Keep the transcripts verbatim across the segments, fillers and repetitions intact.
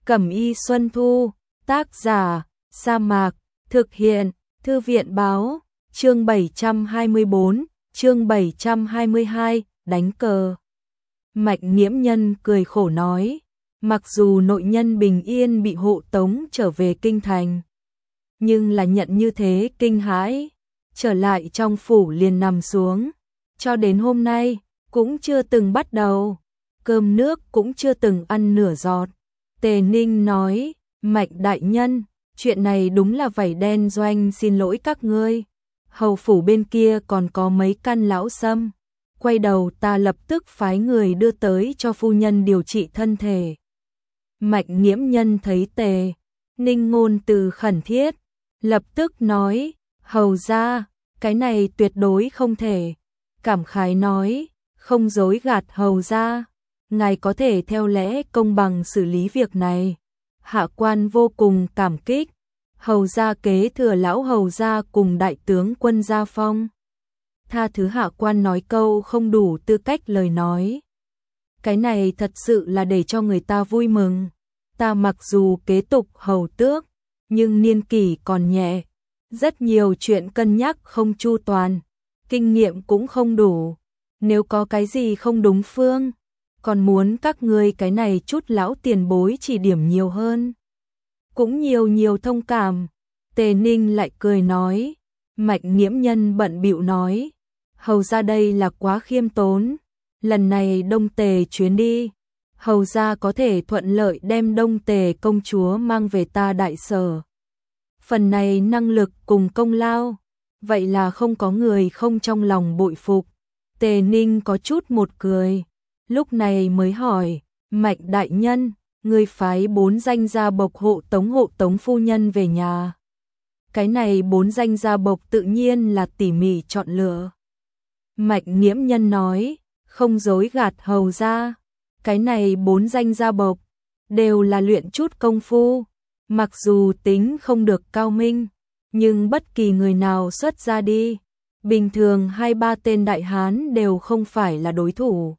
Cẩm y Xuân Thu, tác giả, Sa Mạc, thực hiện, Thư viện báo, chương bảy trăm hai mươi bốn, chương bảy trăm hai mươi hai, đánh cờ. Mạch Nghiễm Nhân cười khổ nói, mặc dù nội nhân bình yên bị hộ tống trở về kinh thành, nhưng là nhận như thế kinh hãi, trở lại trong phủ liền nằm xuống, cho đến hôm nay, cũng chưa từng bắt đầu, cơm nước cũng chưa từng ăn nửa giọt. Tề Ninh nói, Mạch đại nhân, chuyện này đúng là vảy đen doanh xin lỗi các ngươi. Hầu phủ bên kia còn có mấy căn lão sâm. Quay đầu ta lập tức phái người đưa tới cho phu nhân điều trị thân thể. Mạch Nghiễm Nhân thấy Tề Ninh ngôn từ khẩn thiết, lập tức nói, hầu ra, cái này tuyệt đối không thể. Cảm khái nói, không dối gạt hầu ra, ngài có thể theo lẽ công bằng xử lý việc này. Hạ quan vô cùng cảm kích, hầu gia kế thừa lão hầu gia cùng đại tướng quân Gia Phong. Tha thứ hạ quan nói câu không đủ tư cách lời nói. Cái này thật sự là để cho người ta vui mừng. Ta mặc dù kế tục hầu tước, nhưng niên kỷ còn nhẹ, rất nhiều chuyện cân nhắc không chu toàn, kinh nghiệm cũng không đủ. Nếu có cái gì không đúng phương, còn muốn các ngươi cái này chút lão tiền bối chỉ điểm nhiều hơn. Cũng nhiều nhiều thông cảm. Tề Ninh lại cười nói, Mạch Nghiễm Nhân bận bịu nói, hầu ra đây là quá khiêm tốn, lần này Đông Tề chuyến đi, hầu ra có thể thuận lợi đem Đông Tề công chúa mang về ta đại sở. Phần này năng lực cùng công lao, vậy là không có người không trong lòng bội phục. Tề Ninh có chút một cười, lúc này mới hỏi, Mạch đại nhân, người phái bốn danh gia bộc hộ tống hộ tống phu nhân về nhà. Cái này bốn danh gia bộc tự nhiên là tỉ mỉ chọn lựa. Mạch Nghiễm Nhân nói, không dối gạt hầu ra, cái này bốn danh gia bộc đều là luyện chút công phu, mặc dù tính không được cao minh, nhưng bất kỳ người nào xuất ra đi, bình thường hai ba tên đại hán đều không phải là đối thủ.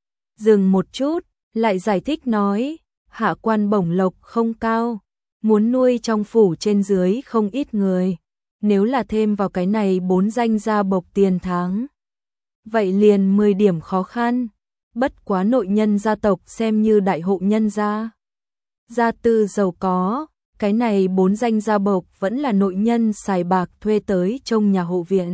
Dừng một chút, lại giải thích nói, hạ quan bổng lộc không cao, muốn nuôi trong phủ trên dưới không ít người, nếu là thêm vào cái này bốn danh gia bộc tiền tháng, vậy liền mười điểm khó khăn. Bất quá nội nhân gia tộc xem như đại hộ nhân gia, gia tư giàu có, cái này bốn danh gia bộc vẫn là nội nhân xài bạc thuê tới trông nhà hộ viện.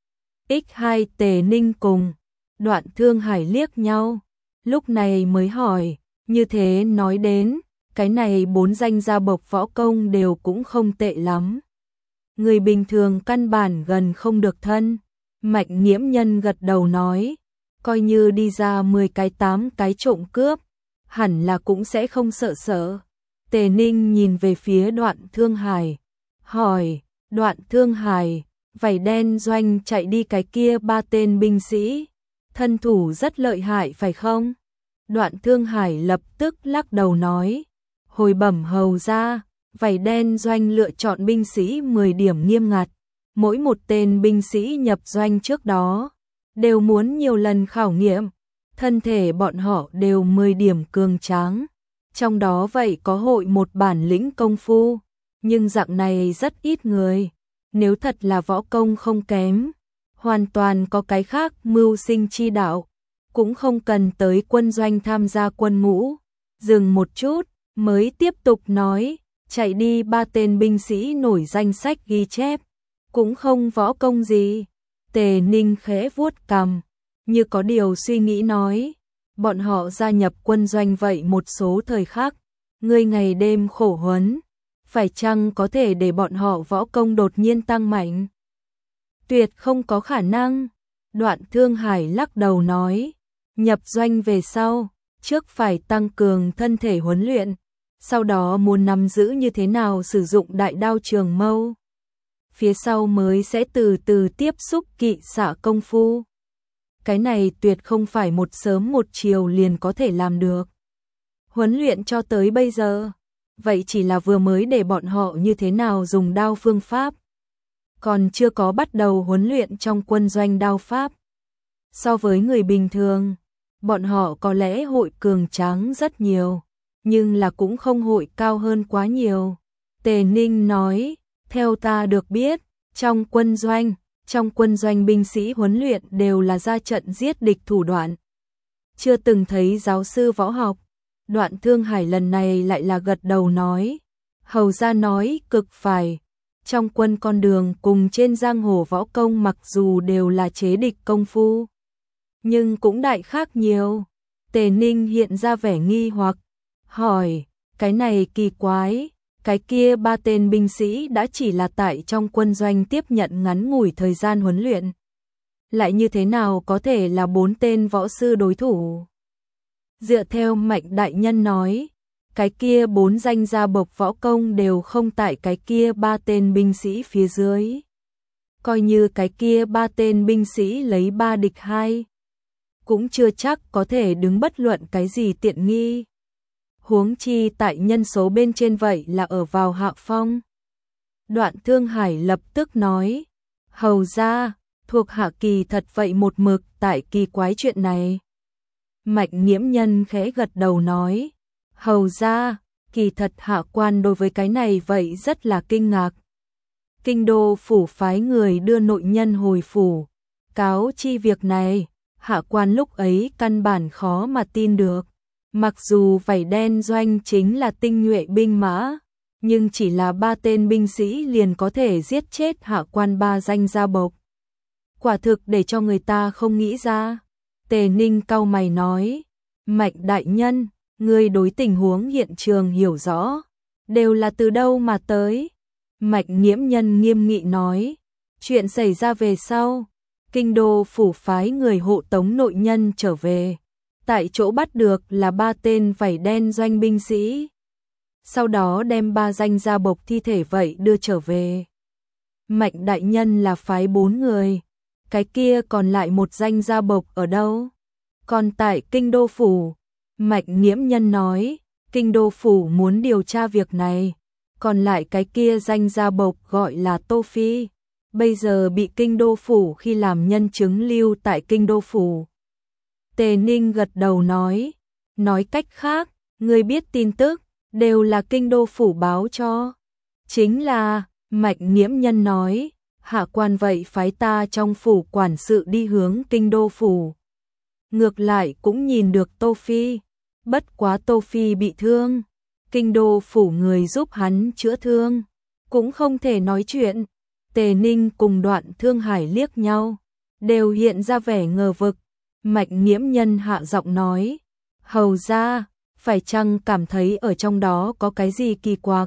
ích hai Tề Ninh cùng Đoạn Thương Hải liếc nhau, lúc này mới hỏi, như thế nói đến, cái này bốn danh gia bộc võ công đều cũng không tệ lắm. Người bình thường căn bản gần không được thân. Mạch Nghiễm Nhân gật đầu nói, coi như đi ra mười cái tám cái trộm cướp, hẳn là cũng sẽ không sợ sợ. Tề Ninh nhìn về phía Đoạn Thương Hải, hỏi, Đoạn Thương Hải, vảy đen doanh chạy đi cái kia ba tên binh sĩ, thân thủ rất lợi hại phải không? Đoạn Thương Hải lập tức lắc đầu nói, hồi bẩm hầu ra, vảy đen doanh lựa chọn binh sĩ mười điểm nghiêm ngặt, mỗi một tên binh sĩ nhập doanh trước đó, đều muốn nhiều lần khảo nghiệm, thân thể bọn họ đều mười điểm cường tráng, trong đó vậy có hội một bản lĩnh công phu, nhưng dạng này rất ít người, nếu thật là võ công không kém, hoàn toàn có cái khác mưu sinh chi đạo, cũng không cần tới quân doanh tham gia quân ngũ. Dừng một chút, mới tiếp tục nói, chạy đi ba tên binh sĩ nổi danh sách ghi chép, cũng không võ công gì. Tề Ninh khẽ vuốt cằm, như có điều suy nghĩ nói, bọn họ gia nhập quân doanh vậy một số thời khắc, ngươi ngày đêm khổ huấn, phải chăng có thể để bọn họ võ công đột nhiên tăng mạnh? Tuyệt không có khả năng. Đoạn Thương Hải lắc đầu nói, nhập doanh về sau, trước phải tăng cường thân thể huấn luyện, sau đó muốn nắm giữ như thế nào sử dụng đại đao trường mâu, phía sau mới sẽ từ từ tiếp xúc kỵ xạ công phu. Cái này tuyệt không phải một sớm một chiều liền có thể làm được. Huấn luyện cho tới bây giờ, vậy chỉ là vừa mới để bọn họ như thế nào dùng đao phương pháp, còn chưa có bắt đầu huấn luyện trong quân doanh đao pháp. So với người bình thường, bọn họ có lẽ hội cường tráng rất nhiều. nhưng là cũng không hội cao hơn quá nhiều. Tề Ninh nói, theo ta được biết, trong quân doanh, trong quân doanh binh sĩ huấn luyện đều là ra trận giết địch thủ đoạn. Chưa từng thấy giáo sư võ học. Đoạn Thương Hải lần này lại là gật đầu nói, hầu ra nói cực phải. Trong quân con đường cùng trên giang hồ võ công mặc dù đều là chế địch công phu, nhưng cũng đại khác nhiều. Tề Ninh hiện ra vẻ nghi hoặc, hỏi, cái này kỳ quái, cái kia ba tên binh sĩ đã chỉ là tại trong quân doanh tiếp nhận ngắn ngủi thời gian huấn luyện. Lại như thế nào có thể là bốn tên võ sư đối thủ? Dựa theo Mạnh đại nhân nói, cái kia bốn danh gia bộc võ công đều không tại cái kia ba tên binh sĩ phía dưới. Coi như cái kia ba tên binh sĩ lấy ba địch hai, cũng chưa chắc có thể đứng bất luận cái gì tiện nghi. Huống chi tại nhân số bên trên vậy là ở vào hạ phong. Đoạn Thương Hải lập tức nói, hầu ra, thuộc hạ kỳ thật vậy một mực tại kỳ quái chuyện này. Mạnh Nghiễm Nhân khẽ gật đầu nói, hầu ra, kỳ thật hạ quan đối với cái này vậy rất là kinh ngạc. Kinh đô phủ phái người đưa nội nhân hồi phủ, cáo chi việc này, hạ quan lúc ấy căn bản khó mà tin được. Mặc dù vảy đen doanh chính là tinh nhuệ binh mã, nhưng chỉ là ba tên binh sĩ liền có thể giết chết hạ quan ba danh gia bộc. Quả thực để cho người ta không nghĩ ra. Tề Ninh cau mày nói, Mạnh đại nhân, ngươi đối tình huống hiện trường hiểu rõ, đều là từ đâu mà tới? Mạnh Nghiễm Nhân nghiêm nghị nói, chuyện xảy ra về sau, kinh đô phủ phái người hộ tống nội nhân trở về. Tại chỗ bắt được là ba tên vảy đen doanh binh sĩ. Sau đó đem ba danh gia bộc thi thể vậy đưa trở về. Mạnh đại nhân là phái bốn người. Cái kia còn lại một danh gia bộc ở đâu? Còn tại kinh đô phủ. Mạnh Nghiễm Nhân nói, kinh đô phủ muốn điều tra việc này. Còn lại cái kia danh gia bộc gọi là Tô Phi. Bây giờ bị kinh đô phủ khi làm nhân chứng lưu tại kinh đô phủ. Tề Ninh gật đầu nói, nói cách khác, người biết tin tức, đều là kinh đô phủ báo cho. Chính là, Mạnh Nghiễm Nhân nói, hạ quan vậy phái ta trong phủ quản sự đi hướng kinh đô phủ. Ngược lại cũng nhìn được Tô Phi, bất quá Tô Phi bị thương, kinh đô phủ người giúp hắn chữa thương, cũng không thể nói chuyện. Tề Ninh cùng Đoạn Thương Hải liếc nhau, đều hiện ra vẻ ngờ vực. Mạnh Nghiễm Nhân hạ giọng nói, hầu ra, phải chăng cảm thấy ở trong đó có cái gì kỳ quặc?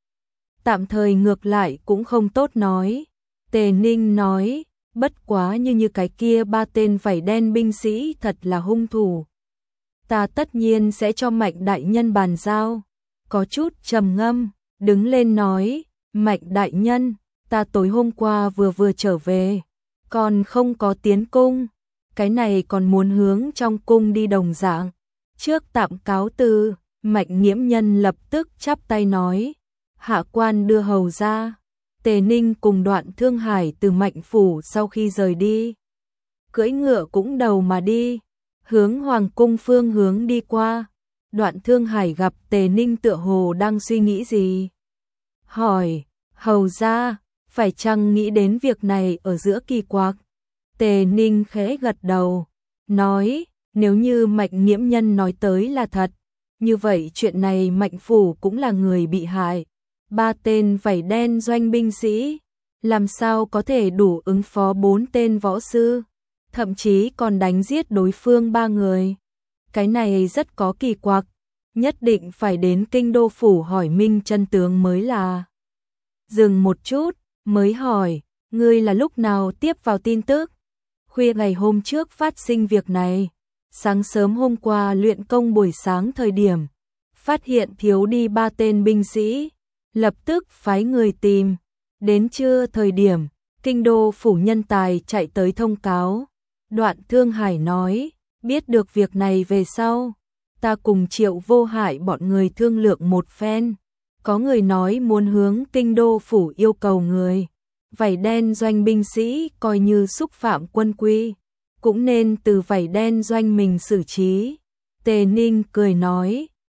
Tạm thời ngược lại cũng không tốt nói. Tề Ninh nói, bất quá như như cái kia ba tên vảy đen binh sĩ thật là hung thủ. Ta tất nhiên sẽ cho Mạnh đại nhân bàn giao. Có chút trầm ngâm, đứng lên nói, Mạnh đại nhân, ta tối hôm qua vừa vừa trở về, còn không có tiến cung. Cái này còn muốn hướng trong cung đi đồng dạng. Trước tạm cáo từ, Mạnh Nghiễm Nhân lập tức chắp tay nói, hạ quan đưa hầu ra. Tề Ninh cùng Đoạn Thương Hải từ Mạnh phủ sau khi rời đi, cưỡi ngựa cũng đầu mà đi, hướng hoàng cung phương hướng đi qua. Đoạn Thương Hải gặp Tề Ninh tựa hồ đang suy nghĩ gì, hỏi, hầu ra, phải chăng nghĩ đến việc này ở giữa kỳ quặc? Tề Ninh khẽ gật đầu, nói, nếu như Mạnh Nghiễm Nhân nói tới là thật, như vậy chuyện này Mạnh phủ cũng là người bị hại. Ba tên vảy đen doanh binh sĩ, làm sao có thể đủ ứng phó bốn tên võ sư, thậm chí còn đánh giết đối phương ba người. Cái này rất có kỳ quặc, nhất định phải đến kinh đô phủ hỏi minh chân tướng mới là. Dừng một chút, mới hỏi, ngươi là lúc nào tiếp vào tin tức? Khuya ngày hôm trước phát sinh việc này, sáng sớm hôm qua luyện công buổi sáng thời điểm, phát hiện thiếu đi ba tên binh sĩ, lập tức phái người tìm, đến trưa thời điểm, kinh đô phủ nhân tài chạy tới thông cáo. Đoạn Thương Hải nói, biết được việc này về sau, ta cùng Triệu Vô Hại bọn người thương lượng một phen, có người nói muốn hướng kinh đô phủ yêu cầu người. Vảy đen doanh binh sĩ coi như xúc phạm quân quy, cũng nên từ vảy đen doanh mình xử trí. Tề Ninh cười nói,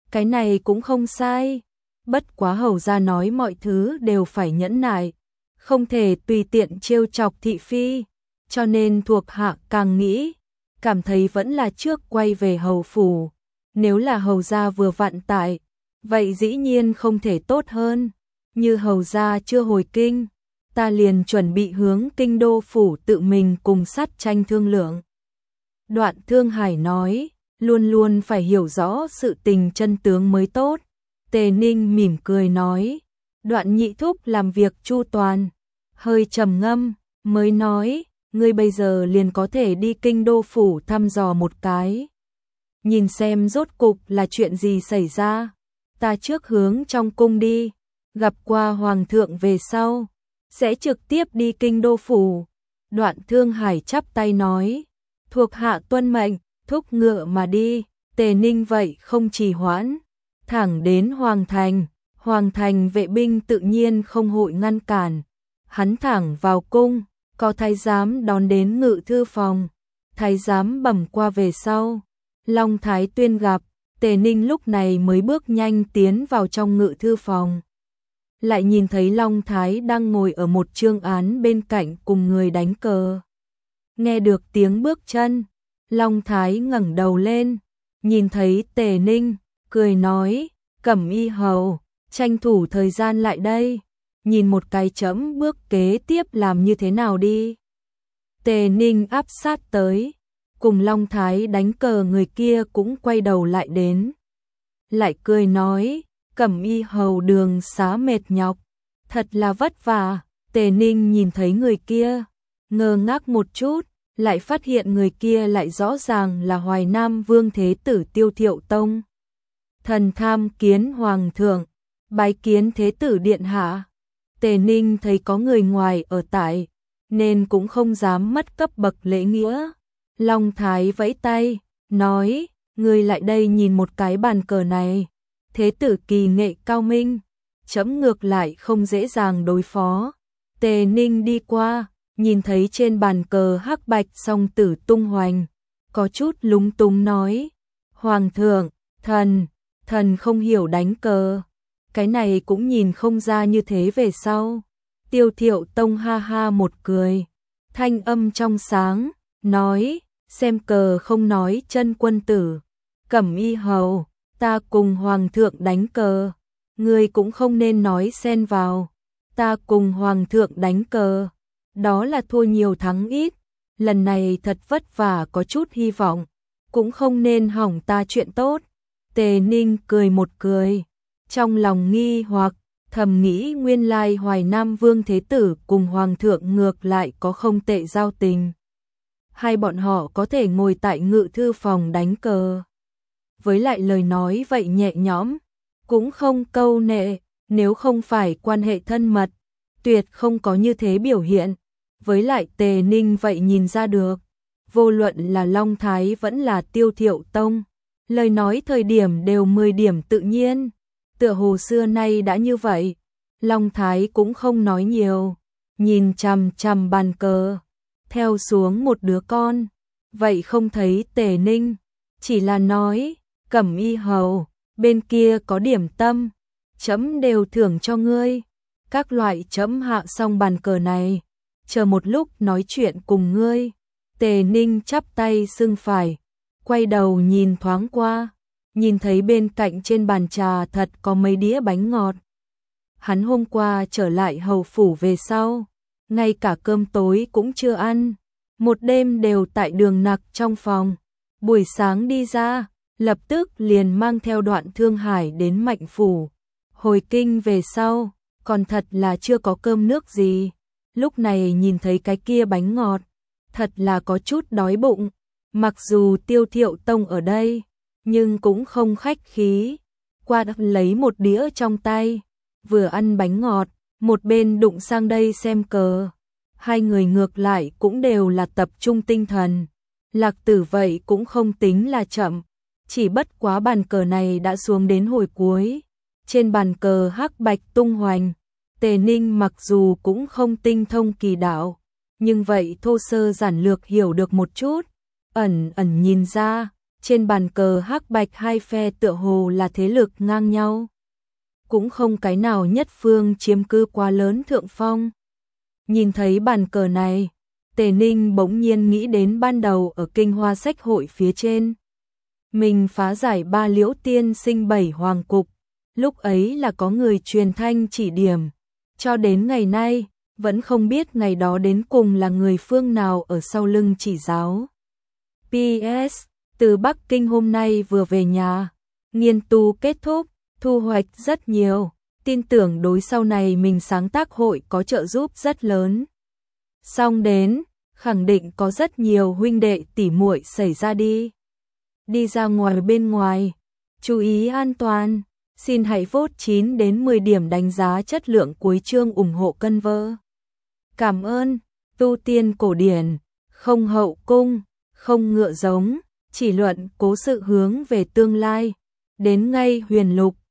cái này cũng không sai. Bất quá hầu gia nói mọi thứ đều phải nhẫn nại, không thể tùy tiện trêu chọc thị phi, cho nên thuộc hạ càng nghĩ, cảm thấy vẫn là trước quay về hầu phủ. Nếu là hầu gia vừa vặn tại, vậy dĩ nhiên không thể tốt hơn. Như hầu gia chưa hồi kinh, ta liền chuẩn bị hướng kinh đô phủ tự mình cùng sát tranh thương lượng. Đoạn Thương Hải nói, luôn luôn phải hiểu rõ sự tình chân tướng mới tốt. Tề Ninh mỉm cười nói, Đoạn nhị thúc làm việc chu toàn, hơi trầm ngâm, mới nói, ngươi bây giờ liền có thể đi kinh đô phủ thăm dò một cái. Nhìn xem rốt cục là chuyện gì xảy ra, ta trước hướng trong cung đi, gặp qua hoàng thượng về sau, sẽ trực tiếp đi kinh đô phủ. Đoạn Thương Hải chắp tay nói, thuộc hạ tuân mệnh, thúc ngựa mà đi. Tề Ninh vậy không trì hoãn, thẳng đến Hoàng Thành. Hoàng Thành vệ binh tự nhiên không hội ngăn cản, hắn thẳng vào cung, có thái giám đón đến ngự thư phòng. Thái giám bẩm qua về sau, Long Thái Tuyên gặp. Tề Ninh lúc này mới bước nhanh tiến vào trong ngự thư phòng, lại nhìn thấy Long Thái đang ngồi ở một trương án bên cạnh cùng người đánh cờ. Nghe được tiếng bước chân, Long Thái ngẩng đầu lên, nhìn thấy Tề Ninh, cười nói, Cẩm Y hầu, tranh thủ thời gian lại đây, nhìn một cái chấm bước kế tiếp làm như thế nào đi. Tề Ninh áp sát tới, cùng Long Thái đánh cờ người kia cũng quay đầu lại đến, lại cười nói, Cẩm Y hầu đường xá mệt nhọc, thật là vất vả. Tề Ninh nhìn thấy người kia, ngơ ngác một chút, lại phát hiện người kia lại rõ ràng là Hoài Nam Vương Thế Tử Tiêu Thiệu Tông. Thần tham kiến hoàng thượng, bái kiến Thế Tử điện hạ. Tề Ninh thấy có người ngoài ở tại, nên cũng không dám mất cấp bậc lễ nghĩa. Long Thái vẫy tay, nói, ngươi lại đây nhìn một cái bàn cờ này. Thế tử kỳ nghệ cao minh, chấm ngược lại không dễ dàng đối phó. Tề Ninh đi qua, nhìn thấy trên bàn cờ hắc bạch song tử tung hoành, có chút lúng túng nói, Hoàng thượng, thần, thần không hiểu đánh cờ, cái này cũng nhìn không ra như thế về sau. Tiêu Thiệu Tông ha ha một cười, thanh âm trong sáng, nói, xem cờ không nói chân quân tử. Cẩm Y hầu, ta cùng hoàng thượng đánh cờ, ngươi cũng không nên nói xen vào. Ta cùng hoàng thượng đánh cờ, đó là thua nhiều thắng ít, lần này thật vất vả có chút hy vọng, cũng không nên hỏng ta chuyện tốt. Tề Ninh cười một cười, trong lòng nghi hoặc, thầm nghĩ nguyên lai Hoài Nam Vương Thế Tử cùng hoàng thượng ngược lại có không tệ giao tình. Hai bọn họ có thể ngồi tại ngự thư phòng đánh cờ. Với lại lời nói vậy nhẹ nhõm, cũng không câu nệ, nếu không phải quan hệ thân mật, tuyệt không có như thế biểu hiện. Với lại Tề Ninh vậy nhìn ra được, vô luận là Long Thái vẫn là Tiêu Thiệu Tông, lời nói thời điểm đều mười điểm tự nhiên, tựa hồ xưa nay đã như vậy. Long Thái cũng không nói nhiều, nhìn chằm chằm bàn cờ, theo xuống một đứa con, vậy không thấy Tề Ninh, chỉ là nói, Cẩm Y hầu, bên kia có điểm tâm, chấm đều thưởng cho ngươi. Các loại chấm hạ xong bàn cờ này, chờ một lúc nói chuyện cùng ngươi. Tề Ninh chắp tay xưng phải, quay đầu nhìn thoáng qua, nhìn thấy bên cạnh trên bàn trà thật có mấy đĩa bánh ngọt. Hắn hôm qua trở lại hầu phủ về sau, ngay cả cơm tối cũng chưa ăn, một đêm đều tại đường nặc trong phòng. Buổi sáng đi ra, lập tức liền mang theo Đoạn Thương Hải đến Mạnh phủ. Hồi kinh về sau, còn thật là chưa có cơm nước gì. Lúc này nhìn thấy cái kia bánh ngọt, thật là có chút đói bụng. Mặc dù Tiêu Thiệu Tông ở đây, nhưng cũng không khách khí. Qua lấy một đĩa trong tay, vừa ăn bánh ngọt, một bên đụng sang đây xem cờ. Hai người ngược lại cũng đều là tập trung tinh thần. Lạc Tử vậy cũng không tính là chậm, chỉ bất quá bàn cờ này đã xuống đến hồi cuối. Trên bàn cờ hắc bạch tung hoành, Tề Ninh mặc dù cũng không tinh thông kỳ đạo, nhưng vậy thô sơ giản lược hiểu được một chút, ẩn ẩn nhìn ra, trên bàn cờ hắc bạch hai phe tựa hồ là thế lực ngang nhau. Cũng không cái nào nhất phương chiếm cứ quá lớn thượng phong. Nhìn thấy bàn cờ này, Tề Ninh bỗng nhiên nghĩ đến ban đầu ở Kinh Hoa Sách Hội phía trên. Mình phá giải ba liễu tiên sinh bảy hoàng cục, lúc ấy là có người truyền thanh chỉ điểm, cho đến ngày nay, vẫn không biết ngày đó đến cùng là người phương nào ở sau lưng chỉ giáo. pê ét. Từ Bắc Kinh hôm nay vừa về nhà, nghiên tu kết thúc, thu hoạch rất nhiều, tin tưởng đối sau này mình sáng tác hội có trợ giúp rất lớn. Xong đến, khẳng định có rất nhiều huynh đệ tỉ muội xảy ra đi. Đi ra ngoài bên ngoài, chú ý an toàn, xin hãy vote chín đến mười điểm đánh giá chất lượng cuối chương ủng hộ cân vơ. Cảm ơn, tu tiên cổ điển, không hậu cung, không ngựa giống, chỉ luận cố sự hướng về tương lai, đến ngay huyền lục,